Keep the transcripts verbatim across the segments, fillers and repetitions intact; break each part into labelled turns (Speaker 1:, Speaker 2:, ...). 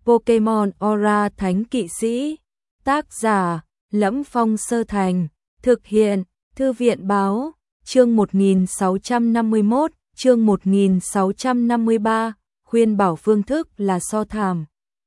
Speaker 1: Pokemon Aura Thánh Kỵ Sĩ. Tác giả: Lẫm Phong Sơ Thành. Thực hiện: Thư viện báo. Chương một nghìn sáu trăm năm mươi mốt, chương một nghìn sáu trăm năm mươi ba, khuyên bảo phương thức là so thảm.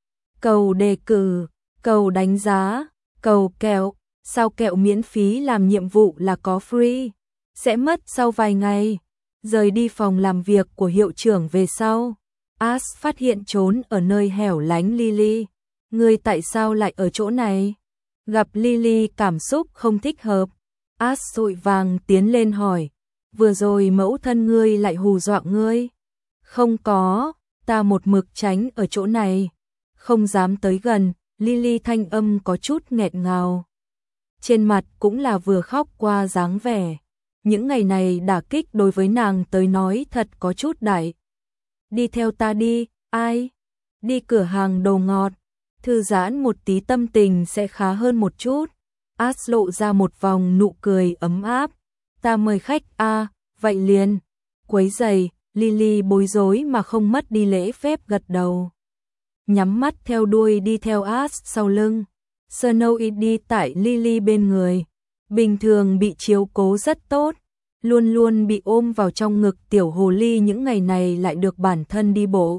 Speaker 1: Cầu đề cử, cầu đánh giá, cầu kẹo, sao kẹo miễn phí làm nhiệm vụ là có free, sẽ mất sau vài ngày. Rời đi phòng làm việc của hiệu trưởng về sau, Ash phát hiện trốn ở nơi hẻo lánh Lily. Ngươi tại sao lại ở chỗ này? Gặp Lily cảm xúc không thích hợp, Ash vội vàng tiến lên hỏi, vừa rồi mẫu thân ngươi lại hù dọa ngươi? Không có, ta một mực tránh ở chỗ này, không dám tới gần. Lily thanh âm có chút nghẹn ngào, trên mặt cũng là vừa khóc qua dáng vẻ. Những ngày này đả kích đối với nàng tới nói thật có chút đại. Đi theo ta đi. Ai? Đi cửa hàng đồ ngọt, thư giãn một tí tâm tình sẽ khá hơn một chút. Ash lộ ra một vòng nụ cười ấm áp. Ta mời khách a, vậy liền. Quấy giày. Lily bối rối mà không mất đi lễ phép gật đầu, nhắm mắt theo đuôi đi theo Ash sau lưng. Snowy đi tại Lily bên người, bình thường bị chiếu cố rất tốt, luôn luôn bị ôm vào trong ngực tiểu hồ ly những ngày này lại được bản thân đi bộ.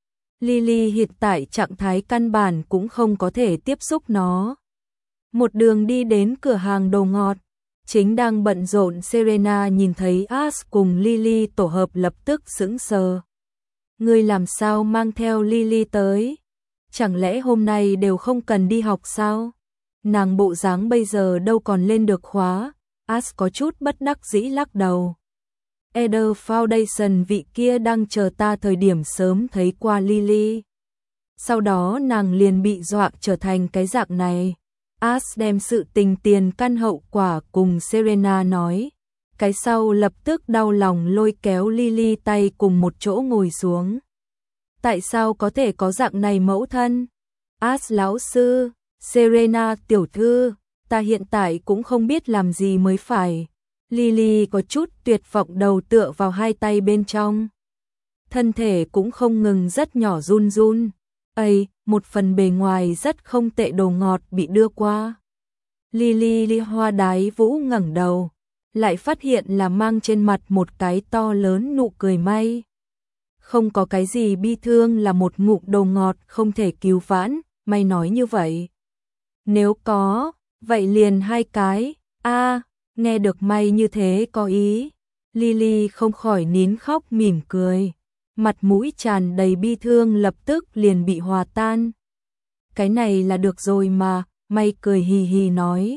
Speaker 1: Lily hiện tại trạng thái căn bản cũng không có thể tiếp xúc nó. Một đường đi đến cửa hàng đồ ngọt, chính đang bận rộn Serena nhìn thấy Ash cùng Lily tổ hợp lập tức sững sờ. Ngươi làm sao mang theo Lily tới? Chẳng lẽ hôm nay đều không cần đi học sao? Nàng bộ dáng bây giờ đâu còn lên được khóa. Ash có chút bất đắc dĩ lắc đầu. Eder Foundation vị kia đang chờ ta thời điểm sớm thấy qua Lily. Sau đó nàng liền bị dọa trở thành cái dạng này. Ash đem sự tình tiền căn hậu quả cùng Serena nói. Cái sau lập tức đau lòng lôi kéo Lily tay cùng một chỗ ngồi xuống. Tại sao có thể có dạng này mẫu thân? Ash lão sư, Serena tiểu thư, ta hiện tại cũng không biết làm gì mới phải. Lily có chút tuyệt vọng đầu tựa vào hai tay bên trong. Thân thể cũng không ngừng rất nhỏ run run. Ây, một phần bề ngoài rất không tệ đồ ngọt bị đưa qua. Lily li hoa đái vũ ngẩng đầu, lại phát hiện là mang trên mặt một cái to lớn nụ cười may. Không có cái gì bi thương là một ngụm đồ ngọt không thể cứu vãn, may nói như vậy. Nếu có, vậy liền hai cái. A, nghe được may như thế có ý. Lily không khỏi nín khóc mỉm cười. Mặt mũi tràn đầy bi thương lập tức liền bị hòa tan. Cái này là được rồi mà, may cười hì hì nói.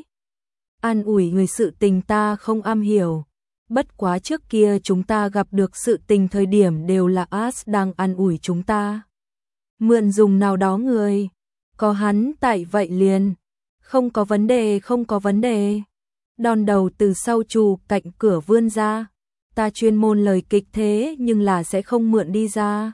Speaker 1: An ủi người sự tình ta không am hiểu. Bất quá trước kia chúng ta gặp được sự tình thời điểm đều là Ash đang an ủi chúng ta. Mượn dùng nào đó người. Có hắn tại vậy liền. Không có vấn đề, không có vấn đề. Đòn đầu từ sau trù cạnh cửa vươn ra. Ta chuyên môn lời kịch thế nhưng là sẽ không mượn đi ra.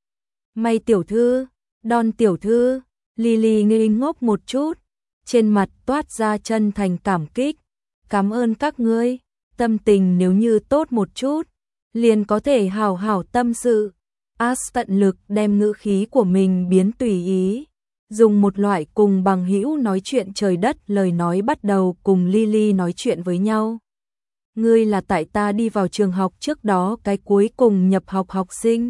Speaker 1: May tiểu thư, Đòn tiểu thư, Lily ngây ngốc một chút, trên mặt toát ra chân thành cảm kích. Cảm ơn các ngươi, tâm tình nếu như tốt một chút, liền có thể hào hào tâm sự. Ash tận lực đem ngữ khí của mình biến tùy ý, dùng một loại cùng bằng hữu nói chuyện trời đất lời nói bắt đầu cùng Lily nói chuyện với nhau. Ngươi là tại ta đi vào trường học trước đó cái cuối cùng nhập học học sinh.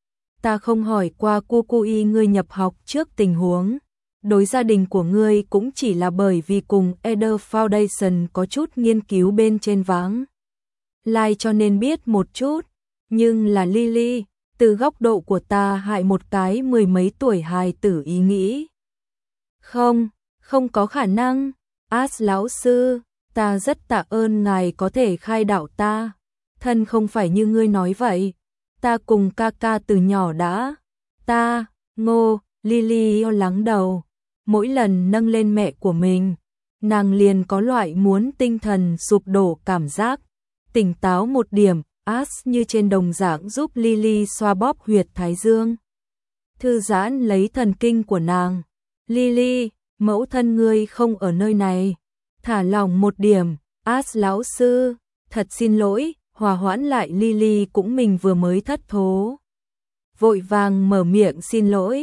Speaker 1: Ta không hỏi qua Kukui ngươi nhập học trước tình huống. Đối gia đình của ngươi cũng chỉ là bởi vì cùng Eder Foundation có chút nghiên cứu bên trên váng lai cho nên biết một chút. Nhưng là Lily, từ góc độ của ta hại một cái mười mấy tuổi hài tử ý nghĩ. Không, không có khả năng. Ash lão sư, ta rất tạ ơn ngài có thể khai đạo ta. Thân không phải như ngươi nói vậy. Ta cùng ca ca từ nhỏ đã. Ta, ngô, Lily lắng đầu. Mỗi lần nâng lên mẹ của mình, nàng liền có loại muốn tinh thần sụp đổ cảm giác. Tỉnh táo một điểm, Ash như trên đồng dạng giúp Lily xoa bóp huyệt thái dương. Thư giãn lấy thần kinh của nàng. Lily, mẫu thân ngươi không ở nơi này. Thả lỏng một điểm, Ash lão sư, thật xin lỗi, hòa hoãn lại Lily cũng mình vừa mới thất thố. Vội vàng mở miệng xin lỗi.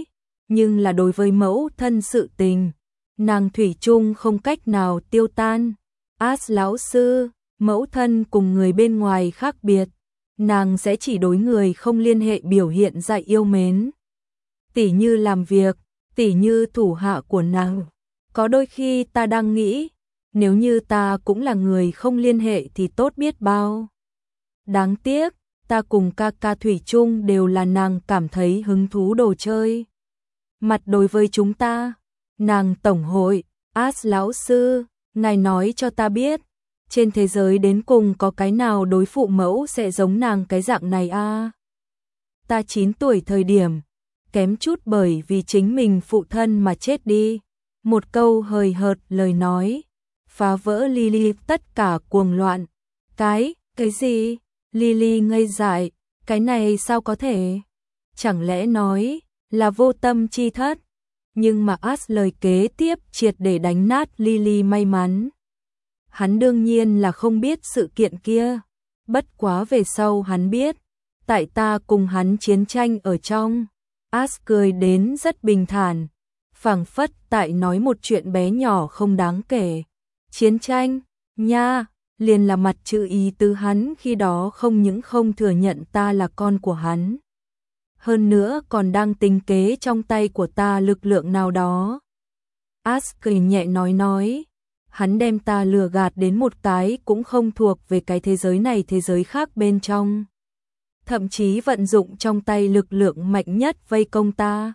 Speaker 1: nhưng là đối với mẫu thân sự tình, nàng thủy chung không cách nào tiêu tan. As lão sư, mẫu thân cùng người bên ngoài khác biệt, nàng sẽ chỉ đối người không liên hệ biểu hiện ra yêu mến. Tỉ như làm việc, tỉ như thủ hạ của nàng. Có đôi khi ta đang nghĩ, nếu như ta cũng là người không liên hệ thì tốt biết bao. Đáng tiếc, ta cùng ca ca thủy chung đều là nàng cảm thấy hứng thú đồ chơi. Mặt đối với chúng ta, nàng tổng hội, As lão sư, ngài nói cho ta biết, trên thế giới đến cùng có cái nào đối phụ mẫu sẽ giống nàng cái dạng này a? À? Ta chín tuổi thời điểm, kém chút bởi vì chính mình phụ thân mà chết đi. Một câu hời hợt lời nói, phá vỡ Lily tất cả cuồng loạn. Cái, cái gì? Lily ngây dại, cái này sao có thể? Chẳng lẽ nói là vô tâm chi thất? Nhưng mà As lời kế tiếp triệt để đánh nát Lily may mắn. Hắn đương nhiên là không biết sự kiện kia, bất quá về sau hắn biết, tại ta cùng hắn chiến tranh ở trong. As cười đến rất bình thản, phảng phất tại nói một chuyện bé nhỏ không đáng kể. Chiến tranh, nha, liền là mặt chữ ý tứ hắn khi đó không những không thừa nhận ta là con của hắn, hơn nữa còn đang tính kế trong tay của ta lực lượng nào đó. As cười nhẹ nói nói, hắn đem ta lừa gạt đến một cái cũng không thuộc về cái thế giới này thế giới khác bên trong. Thậm chí vận dụng trong tay lực lượng mạnh nhất vây công ta.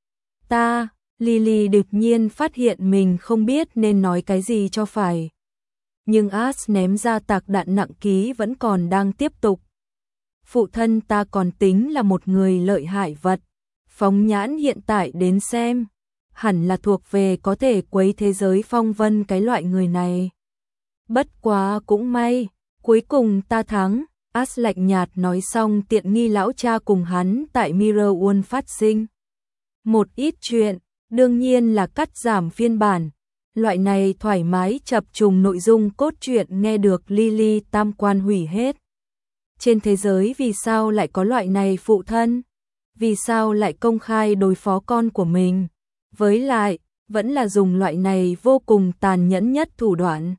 Speaker 1: Ta, Lily đột nhiên phát hiện mình không biết nên nói cái gì cho phải. Nhưng As ném ra tạc đạn nặng ký vẫn còn đang tiếp tục. Phụ thân ta còn tính là một người lợi hại vật. Phóng nhãn hiện tại đến xem, hẳn là thuộc về có thể quấy thế giới phong vân cái loại người này. Bất quá cũng may, cuối cùng ta thắng. As lạnh nhạt nói xong tiện nghi lão cha cùng hắn tại Mirror World phát sinh. Một ít chuyện, đương nhiên là cắt giảm phiên bản. Loại này thoải mái chập trùng nội dung cốt truyện nghe được Lily tam quan hủy hết. Trên thế giới vì sao lại có loại này phụ thân? Vì sao lại công khai đối phó con của mình? Với lại, vẫn là dùng loại này vô cùng tàn nhẫn nhất thủ đoạn.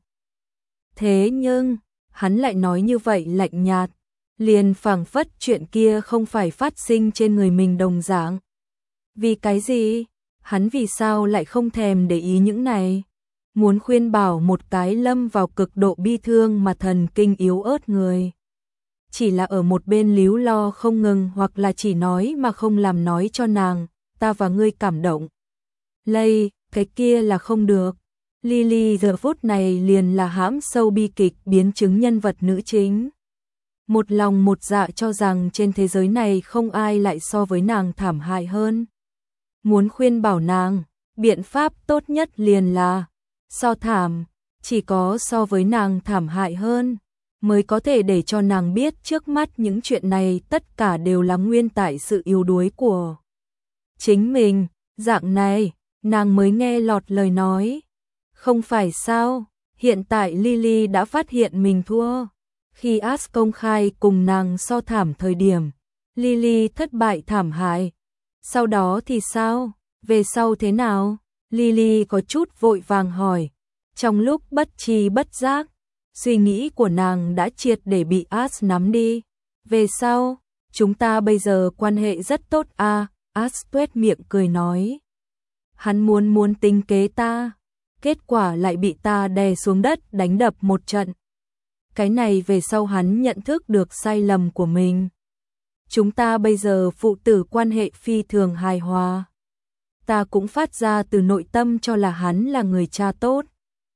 Speaker 1: Thế nhưng, hắn lại nói như vậy lạnh nhạt, liền phảng phất chuyện kia không phải phát sinh trên người mình đồng dạng. Vì cái gì? Hắn vì sao lại không thèm để ý những này? Muốn khuyên bảo một cái lâm vào cực độ bi thương mà thần kinh yếu ớt người. Chỉ là ở một bên líu lo không ngừng hoặc là chỉ nói mà không làm nói cho nàng, ta và ngươi cảm động. Lây, cái kia là không được. Lily giờ phút này liền là hãm sâu bi kịch biến chứng nhân vật nữ chính. Một lòng một dạ cho rằng trên thế giới này không ai lại so với nàng thảm hại hơn. Muốn khuyên bảo nàng, biện pháp tốt nhất liền là so thảm, chỉ có so với nàng thảm hại hơn, mới có thể để cho nàng biết trước mắt những chuyện này tất cả đều là nguyên tại sự yếu đuối của chính mình. Dạng này, nàng mới nghe lọt lời nói. Không phải sao, hiện tại Lily đã phát hiện mình thua. Khi As công khai cùng nàng so thảm thời điểm, Lily thất bại thảm hại. Sau đó thì sao? Về sau thế nào? Lily có chút vội vàng hỏi. Trong lúc bất tri bất giác, suy nghĩ của nàng đã triệt để bị As nắm đi. Về sau, chúng ta bây giờ quan hệ rất tốt à? As tuét miệng cười nói. Hắn muốn muốn tính kế ta, kết quả lại bị ta đè xuống đất đánh đập một trận. Cái này về sau hắn nhận thức được sai lầm của mình. Chúng ta bây giờ phụ tử quan hệ phi thường hài hòa. Ta cũng phát ra từ nội tâm cho là hắn là người cha tốt.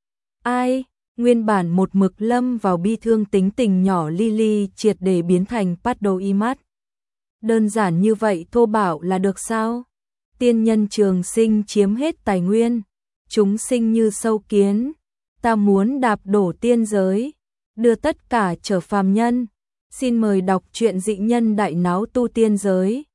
Speaker 1: Ai, nguyên bản một mực lâm vào bi thương tính tình nhỏ Lily triệt để biến thành paddle imat. Đơn giản như vậy thô bạo là được sao? Tiên nhân trường sinh chiếm hết tài nguyên, chúng sinh như sâu kiến, ta muốn đạp đổ tiên giới, đưa tất cả trở phàm nhân. Xin mời đọc truyện Dị Nhân Đại Náo Tu Tiên Giới.